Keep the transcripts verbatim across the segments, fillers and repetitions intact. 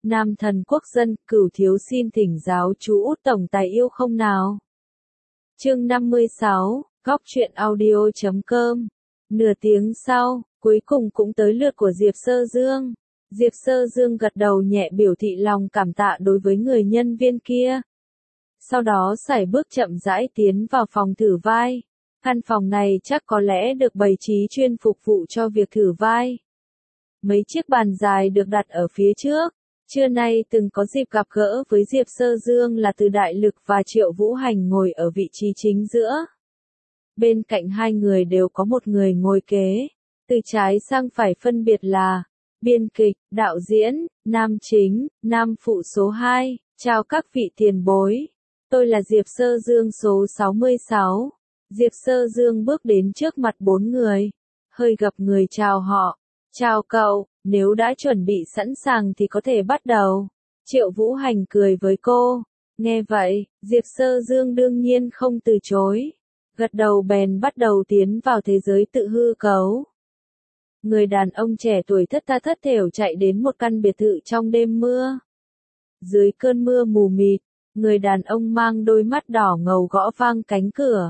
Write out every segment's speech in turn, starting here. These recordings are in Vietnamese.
Nam thần quốc dân, Cửu thiếu xin thỉnh giáo chú Út tổng tài yêu không nào. Chương năm mươi sáu, góc truyện audio chấm com. Nửa tiếng sau, cuối cùng cũng tới lượt của Diệp Sơ Dương. Diệp Sơ Dương gật đầu nhẹ biểu thị lòng cảm tạ đối với người nhân viên kia. Sau đó sải bước chậm rãi tiến vào phòng thử vai. Căn phòng này chắc có lẽ được bày trí chuyên phục vụ cho việc thử vai. Mấy chiếc bàn dài được đặt ở phía trước. Trưa nay từng có dịp gặp gỡ với Diệp Sơ Dương là Từ Đại Lực và Triệu Vũ Hành ngồi ở vị trí chính giữa. Bên cạnh hai người đều có một người ngồi kế. Từ trái sang phải phân biệt là biên kịch, đạo diễn, nam chính, nam phụ số hai. Chào các vị tiền bối. Tôi là Diệp Sơ Dương số sáu mươi sáu. Diệp Sơ Dương bước đến trước mặt bốn người. Hơi gập người chào họ. Chào cậu, nếu đã chuẩn bị sẵn sàng thì có thể bắt đầu. Triệu Vũ Hành cười với cô. Nghe vậy, Diệp Sơ Dương đương nhiên không từ chối. Gật đầu bèn bắt đầu tiến vào thế giới tự hư cấu. Người đàn ông trẻ tuổi thất tha thất thểu chạy đến một căn biệt thự trong đêm mưa. Dưới cơn mưa mù mịt, người đàn ông mang đôi mắt đỏ ngầu gõ vang cánh cửa.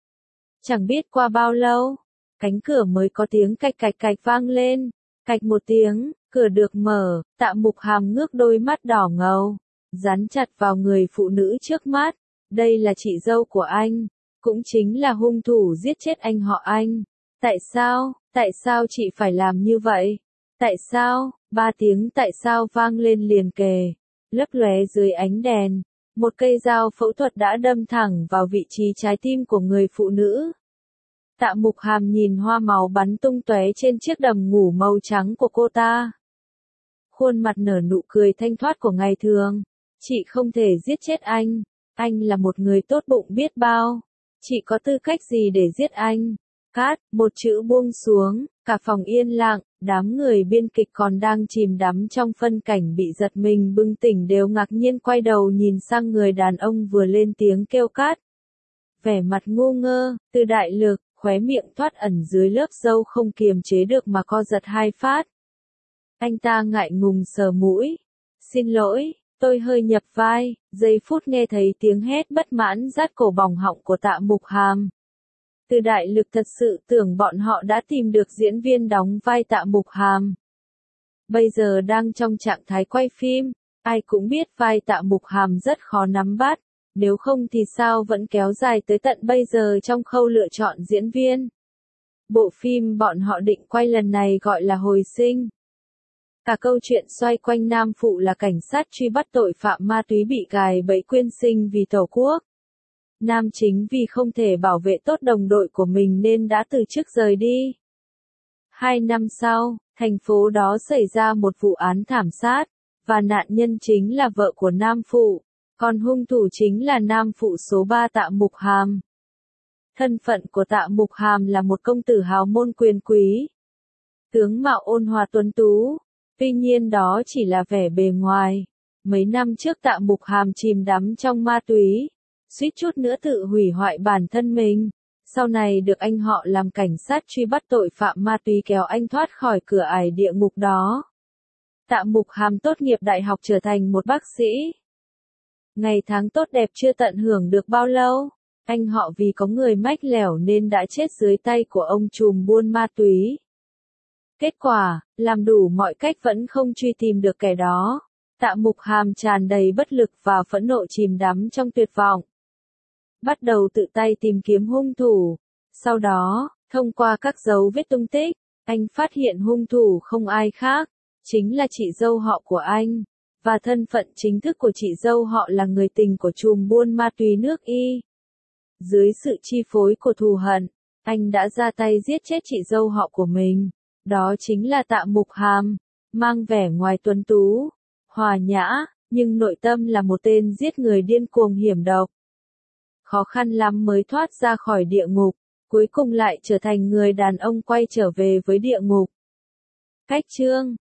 Chẳng biết qua bao lâu, cánh cửa mới có tiếng cạch cạch cạch vang lên. Cạch một tiếng, cửa được mở, Tạ Mục Hàm ngước đôi mắt đỏ ngầu, dán chặt vào người phụ nữ trước mắt. Đây là chị dâu của anh, cũng chính là hung thủ giết chết anh họ Anh. Tại sao, tại sao chị phải làm như vậy? Tại sao, ba tiếng tại sao vang lên liền kề, lấp lóe dưới ánh đèn. Một cây dao phẫu thuật đã đâm thẳng vào vị trí trái tim của người phụ nữ. Tạ Mục Hàm nhìn hoa máu bắn tung tóe trên chiếc đầm ngủ màu trắng của cô ta. Khuôn mặt nở nụ cười thanh thoát của ngày thường. Chị không thể giết chết anh. Anh là một người tốt bụng biết bao. Chị có tư cách gì để giết anh? Cát, một chữ buông xuống, cả phòng yên lặng, đám người biên kịch còn đang chìm đắm trong phân cảnh bị giật mình bừng tỉnh đều ngạc nhiên quay đầu nhìn sang người đàn ông vừa lên tiếng kêu cát. Vẻ mặt ngu ngơ, Từ Đại Lực, khóe miệng thoát ẩn dưới lớp râu không kiềm chế được mà co giật hai phát. Anh ta ngại ngùng sờ mũi. Xin lỗi, tôi hơi nhập vai. Giây phút nghe thấy tiếng hét bất mãn rát cổ bỏng họng của Tạ Mục Hàm. Từ Đại Lực thật sự tưởng bọn họ đã tìm được diễn viên đóng vai Tạ Mục Hàm. Bây giờ đang trong trạng thái quay phim, ai cũng biết vai Tạ Mục Hàm rất khó nắm bắt. Nếu không thì sao vẫn kéo dài tới tận bây giờ trong khâu lựa chọn diễn viên. Bộ phim bọn họ định quay lần này gọi là Hồi Sinh. Cả câu chuyện xoay quanh nam phụ là cảnh sát truy bắt tội phạm ma túy bị gài bẫy quyên sinh vì Tổ quốc. Nam chính vì không thể bảo vệ tốt đồng đội của mình nên đã từ chức rời đi. Hai năm sau, thành phố đó xảy ra một vụ án thảm sát, và nạn nhân chính là vợ của nam phụ. Còn hung thủ chính là nam phụ số ba Tạ Mục Hàm. Thân phận của Tạ Mục Hàm là một công tử hào môn quyền quý. Tướng mạo ôn hòa tuấn tú. Tuy nhiên đó chỉ là vẻ bề ngoài. Mấy năm trước Tạ Mục Hàm chìm đắm trong ma túy. Suýt chút nữa tự hủy hoại bản thân mình. Sau này được anh họ làm cảnh sát truy bắt tội phạm ma túy kéo anh thoát khỏi cửa ải địa ngục đó. Tạ Mục Hàm tốt nghiệp đại học trở thành một bác sĩ. Ngày tháng tốt đẹp chưa tận hưởng được bao lâu, anh họ vì có người mách lẻo nên đã chết dưới tay của ông trùm buôn ma túy. Kết quả, làm đủ mọi cách vẫn không truy tìm được kẻ đó. Tạ Mục Hàm tràn đầy bất lực và phẫn nộ chìm đắm trong tuyệt vọng. Bắt đầu tự tay tìm kiếm hung thủ. Sau đó, thông qua các dấu vết tung tích, anh phát hiện hung thủ không ai khác, chính là chị dâu họ của anh. Và thân phận chính thức của chị dâu họ là người tình của trùm buôn ma túy nước Y. Dưới sự chi phối của thù hận, anh đã ra tay giết chết chị dâu họ của mình. Đó chính là Tạ Mục Hàm, mang vẻ ngoài tuấn tú, hòa nhã, nhưng nội tâm là một tên giết người điên cuồng hiểm độc. Khó khăn lắm mới thoát ra khỏi địa ngục, cuối cùng lại trở thành người đàn ông quay trở về với địa ngục. Cách chương